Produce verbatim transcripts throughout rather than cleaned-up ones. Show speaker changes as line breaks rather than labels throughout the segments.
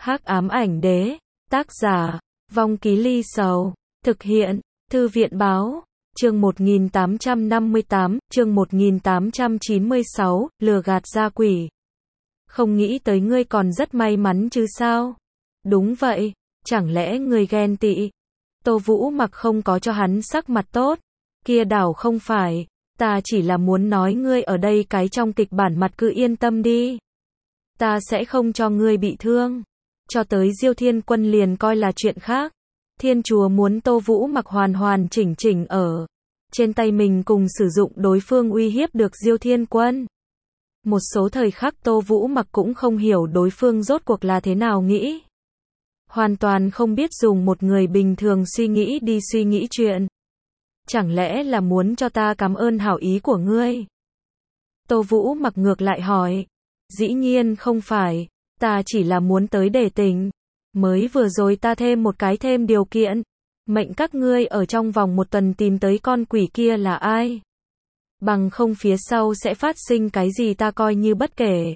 Hắc ám ảnh đế, tác giả, Vong Ký Ly Sầu, thực hiện, Thư viện báo, chương một nghìn tám trăm năm mươi tám, chương một nghìn tám trăm chín mươi sáu, lừa gạt gia quỷ. Không nghĩ tới ngươi còn rất may mắn chứ sao? Đúng vậy, chẳng lẽ ngươi ghen tị? Tô Vũ Mặc không có cho hắn sắc mặt tốt, kia đảo không phải, ta chỉ là muốn nói ngươi ở đây cái trong kịch bản mặt cứ yên tâm đi. Ta sẽ không cho ngươi bị thương. Cho tới Diêu Thiên Quân liền coi là chuyện khác. Thiên Chúa muốn Tô Vũ Mặc hoàn hoàn chỉnh chỉnh ở trên tay mình cùng sử dụng đối phương uy hiếp được Diêu Thiên Quân. Một số thời khắc Tô Vũ Mặc cũng không hiểu đối phương rốt cuộc là thế nào nghĩ. Hoàn toàn không biết dùng một người bình thường suy nghĩ đi suy nghĩ chuyện. Chẳng lẽ là muốn cho ta cảm ơn hảo ý của ngươi? Tô Vũ Mặc ngược lại hỏi. Dĩ nhiên không phải, ta chỉ là muốn tới để tình. Mới vừa rồi ta thêm một cái thêm điều kiện. Mệnh các ngươi ở trong vòng một tuần tìm tới con quỷ kia là ai. Bằng không phía sau sẽ phát sinh cái gì ta coi như bất kể.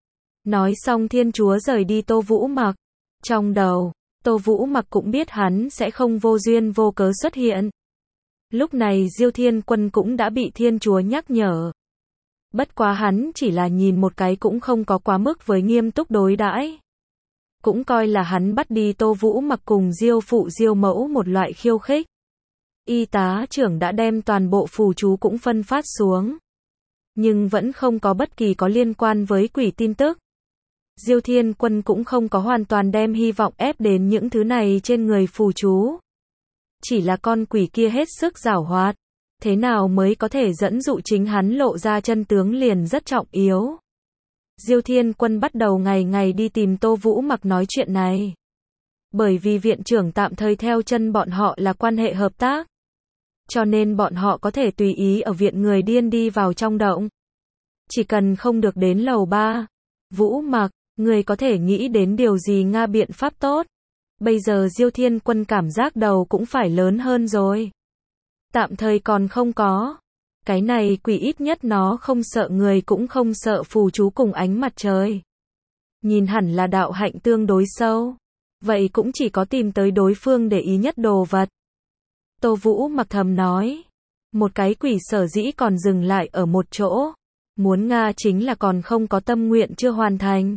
Nói xong Thiên Chúa rời đi Tô Vũ Mặc. Trong đầu, Tô Vũ Mặc cũng biết hắn sẽ không vô duyên vô cớ xuất hiện. Lúc này Diêu Thiên Quân cũng đã bị Thiên Chúa nhắc nhở. Bất quá hắn chỉ là nhìn một cái cũng không có quá mức với nghiêm túc đối đãi. Cũng coi là hắn bắt đi Tô Vũ Mặc cùng Diêu phụ Diêu mẫu một loại khiêu khích. Y tá trưởng đã đem toàn bộ phù chú cũng phân phát xuống. Nhưng vẫn không có bất kỳ có liên quan với quỷ tin tức. Diêu Thiên Quân cũng không có hoàn toàn đem hy vọng ép đến những thứ này trên người phù chú. Chỉ là con quỷ kia hết sức giảo hoạt. Thế nào mới có thể dẫn dụ chính hắn lộ ra chân tướng liền rất trọng yếu. Diêu Thiên Quân bắt đầu ngày ngày đi tìm Tô Vũ Mặc nói chuyện này. Bởi vì viện trưởng tạm thời theo chân bọn họ là quan hệ hợp tác. Cho nên bọn họ có thể tùy ý ở viện người điên đi vào trong động. Chỉ cần không được đến lầu ba. Vũ Mặc, người có thể nghĩ đến điều gì Nga biện pháp tốt. Bây giờ Diêu Thiên Quân cảm giác đầu cũng phải lớn hơn rồi. Tạm thời còn không có. Cái này quỷ ít nhất nó không sợ người cũng không sợ phù chú cùng ánh mặt trời. Nhìn hẳn là đạo hạnh tương đối sâu. Vậy cũng chỉ có tìm tới đối phương để ý nhất đồ vật. Tô Vũ Mặc thầm nói. Một cái quỷ sở dĩ còn dừng lại ở một chỗ. Muốn Nga chính là còn không có tâm nguyện chưa hoàn thành.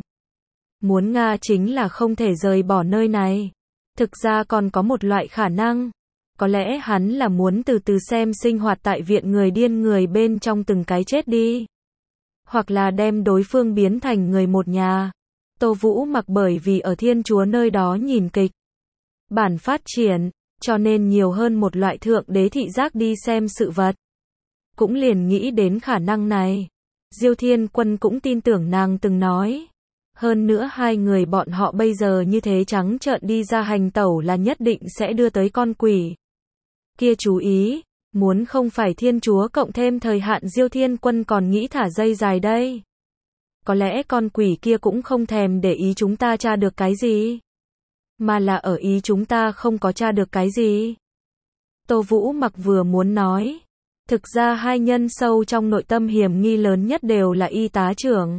Muốn Nga chính là không thể rời bỏ nơi này. Thực ra còn có một loại khả năng. Có lẽ hắn là muốn từ từ xem sinh hoạt tại viện người điên người bên trong từng cái chết đi. Hoặc là đem đối phương biến thành người một nhà. Tô Vũ Mặc bởi vì ở Thiên Chúa nơi đó nhìn kịch bản phát triển, cho nên nhiều hơn một loại thượng đế thị giác đi xem sự vật. Cũng liền nghĩ đến khả năng này. Diêu Thiên Quân cũng tin tưởng nàng từng nói. Hơn nữa hai người bọn họ bây giờ như thế trắng trợn đi ra hành tẩu là nhất định sẽ đưa tới con quỷ. Kia chú ý, muốn không phải Thiên Chúa cộng thêm thời hạn Diêu Thiên Quân còn nghĩ thả dây dài đây. Có lẽ con quỷ kia cũng không thèm để ý chúng ta tra được cái gì. Mà là ở ý chúng ta không có tra được cái gì. Tô Vũ Mặc vừa muốn nói. Thực ra hai nhân sâu trong nội tâm hiểm nghi lớn nhất đều là y tá trưởng.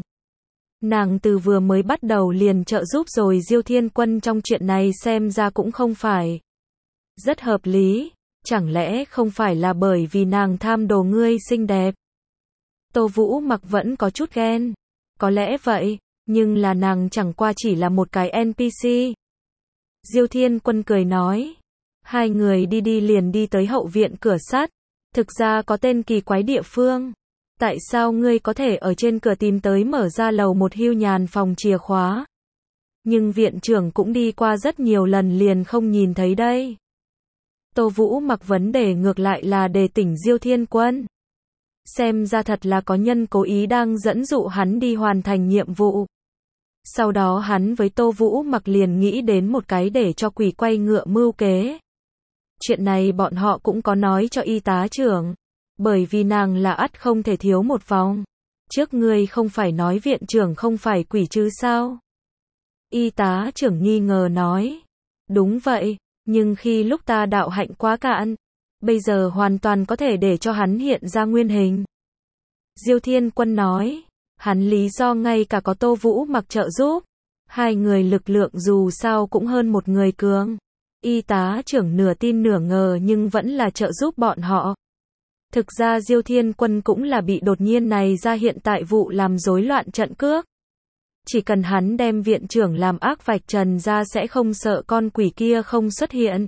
Nàng từ vừa mới bắt đầu liền trợ giúp rồi Diêu Thiên Quân trong chuyện này xem ra cũng không phải rất hợp lý. Chẳng lẽ không phải là bởi vì nàng tham đồ ngươi xinh đẹp? Tô Vũ Mặc vẫn có chút ghen. Có lẽ vậy, nhưng là nàng chẳng qua chỉ là một cái en pê xê. Diêu Thiên Quân cười nói. Hai người đi đi liền đi tới hậu viện cửa sắt. Thực ra có tên kỳ quái địa phương. Tại sao ngươi có thể ở trên cửa tìm tới mở ra lầu một hưu nhàn phòng chìa khóa? Nhưng viện trưởng cũng đi qua rất nhiều lần liền không nhìn thấy đây. Tô Vũ Mặc vấn đề ngược lại là đề tỉnh Diêu Thiên Quân. Xem ra thật là có nhân cố ý đang dẫn dụ hắn đi hoàn thành nhiệm vụ. Sau đó hắn với Tô Vũ Mặc liền nghĩ đến một cái để cho quỷ quay ngựa mưu kế. Chuyện này bọn họ cũng có nói cho y tá trưởng. Bởi vì nàng là ắt không thể thiếu một vòng. Trước ngươi không phải nói viện trưởng không phải quỷ chứ sao? Y tá trưởng nghi ngờ nói. Đúng vậy. Nhưng khi lúc ta đạo hạnh quá cạn, bây giờ hoàn toàn có thể để cho hắn hiện ra nguyên hình. Diêu Thiên Quân nói, hắn lý do ngay cả có Tô Vũ Mặc trợ giúp, Hai người lực lượng dù sao cũng hơn một người cường. Y tá trưởng nửa tin nửa ngờ nhưng vẫn là trợ giúp bọn họ. Thực ra Diêu Thiên Quân cũng là bị đột nhiên này ra hiện tại vụ làm rối loạn trận cước. Chỉ cần hắn đem viện trưởng làm ác vạch trần ra sẽ không sợ con quỷ kia không xuất hiện.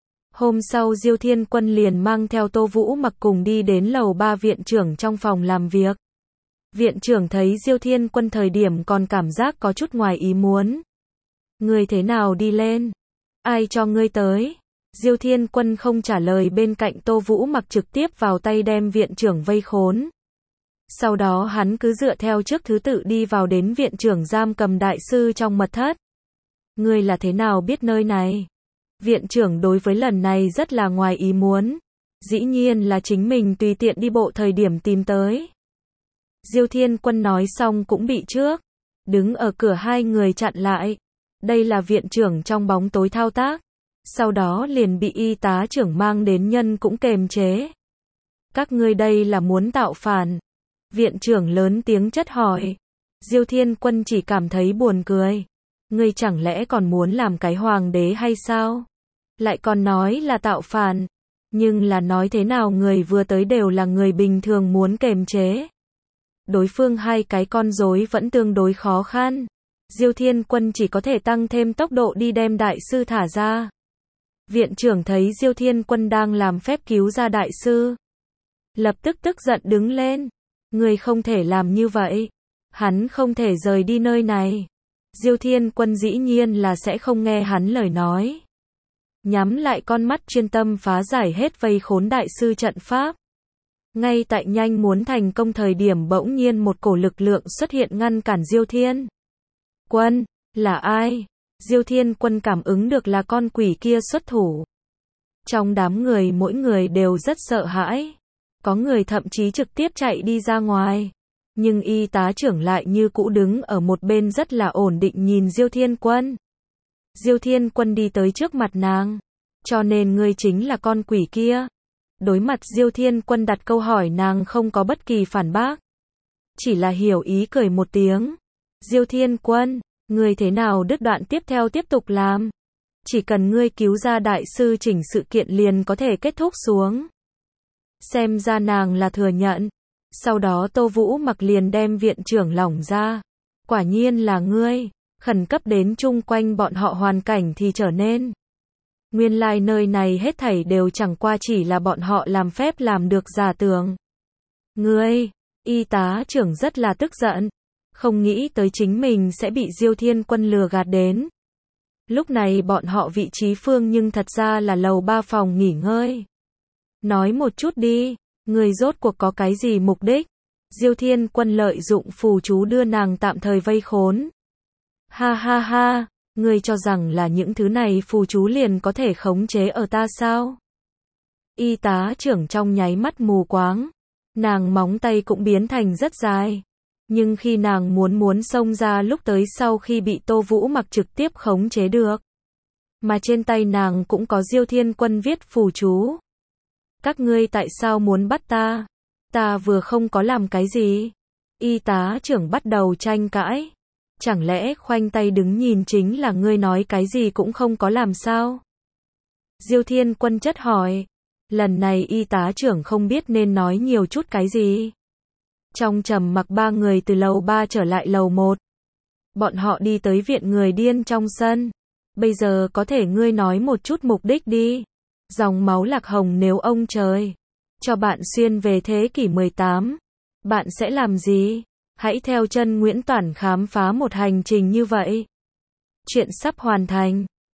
Hôm sau Diêu Thiên Quân liền mang theo Tô Vũ Mặc cùng đi đến lầu ba viện trưởng trong phòng làm việc. Viện trưởng thấy Diêu Thiên Quân thời điểm còn cảm giác có chút ngoài ý muốn. Ngươi thế nào đi lên? Ai cho ngươi tới? Diêu Thiên Quân không trả lời, bên cạnh Tô Vũ Mặc trực tiếp vào tay đem viện trưởng vây khốn. Sau đó hắn cứ dựa theo trước thứ tự đi vào đến viện trưởng giam cầm đại sư trong mật thất. Ngươi là thế nào biết nơi này? Viện trưởng đối với lần này rất là ngoài ý muốn. Dĩ nhiên là chính mình tùy tiện đi bộ thời điểm tìm tới. Diêu Thiên Quân nói xong cũng bị trước. Đứng ở cửa hai người chặn lại. Đây là viện trưởng trong bóng tối thao tác. Sau đó liền bị y tá trưởng mang đến nhân cũng kềm chế. Các ngươi đây là muốn tạo phản. Viện trưởng lớn tiếng chất hỏi. Diêu Thiên Quân chỉ cảm thấy buồn cười. Ngươi chẳng lẽ còn muốn làm cái hoàng đế hay sao? Lại còn nói là tạo phản. Nhưng là nói thế nào người vừa tới đều là người bình thường muốn kềm chế. Đối phương hai cái con rối vẫn tương đối khó khăn. Diêu Thiên Quân chỉ có thể tăng thêm tốc độ đi đem đại sư thả ra. Viện trưởng thấy Diêu Thiên Quân đang làm phép cứu ra đại sư. Lập tức tức giận đứng lên. Người không thể làm như vậy. Hắn không thể rời đi nơi này. Diêu Thiên Quân dĩ nhiên là sẽ không nghe hắn lời nói. Nhắm lại con mắt chuyên tâm phá giải hết vây khốn đại sư trận pháp. Ngay tại nhanh muốn thành công thời điểm bỗng nhiên một cổ lực lượng xuất hiện ngăn cản Diêu Thiên Quân. Là ai? Diêu Thiên Quân cảm ứng được là con quỷ kia xuất thủ. Trong đám người mỗi người đều rất sợ hãi. Có người thậm chí trực tiếp chạy đi ra ngoài. Nhưng y tá trưởng lại như cũ đứng ở một bên rất là ổn định nhìn Diêu Thiên Quân. Diêu Thiên Quân đi tới trước mặt nàng. Cho nên ngươi chính là con quỷ kia. Đối mặt Diêu Thiên Quân đặt câu hỏi, nàng không có bất kỳ phản bác. Chỉ là hiểu ý cười một tiếng. Diêu Thiên Quân, ngươi thế nào đứt đoạn tiếp theo tiếp tục làm. Chỉ cần ngươi cứu ra đại sư chỉnh sự kiện liền có thể kết thúc xuống. Xem ra nàng là thừa nhận. Sau đó Tô Vũ Mặc liền đem viện trưởng lỏng ra. Quả nhiên là ngươi. Khẩn cấp đến chung quanh bọn họ hoàn cảnh thì trở nên. Nguyên lai like nơi này hết thảy đều chẳng qua chỉ là bọn họ làm phép làm được giả tưởng. Ngươi, y tá trưởng rất là tức giận. Không nghĩ tới chính mình sẽ bị Diêu Thiên Quân lừa gạt đến. Lúc này bọn họ vị trí phương nhưng thật ra là lầu ba phòng nghỉ ngơi. Nói một chút đi, người rốt cuộc có cái gì mục đích? Diêu Thiên Quân lợi dụng phù chú đưa nàng tạm thời vây khốn. Ha ha ha, ngươi cho rằng là những thứ này phù chú liền có thể khống chế ở ta sao? Y tá trưởng trong nháy mắt mù quáng. Nàng móng tay cũng biến thành rất dài. Nhưng khi nàng muốn muốn xông ra lúc tới sau khi bị Tô Vũ Mặc trực tiếp khống chế được. Mà trên tay nàng cũng có Diêu Thiên Quân viết phù chú. Các ngươi tại sao muốn bắt ta? Ta vừa không có làm cái gì. Y tá trưởng bắt đầu tranh cãi. Chẳng lẽ khoanh tay đứng nhìn chính là ngươi nói cái gì cũng không có làm sao? Diêu Thiên Quân chất hỏi. Lần này y tá trưởng không biết nên nói nhiều chút cái gì. Trong trầm mặc ba người từ lầu ba trở lại lầu một. Bọn họ đi tới viện người điên trong sân. Bây giờ có thể ngươi nói một chút mục đích đi. Dòng máu Lạc Hồng nếu ông trời cho bạn xuyên về thế kỷ mười tám, bạn sẽ làm gì? Hãy theo chân Nguyễn Toản khám phá một hành trình như vậy. Chuyện sắp hoàn thành.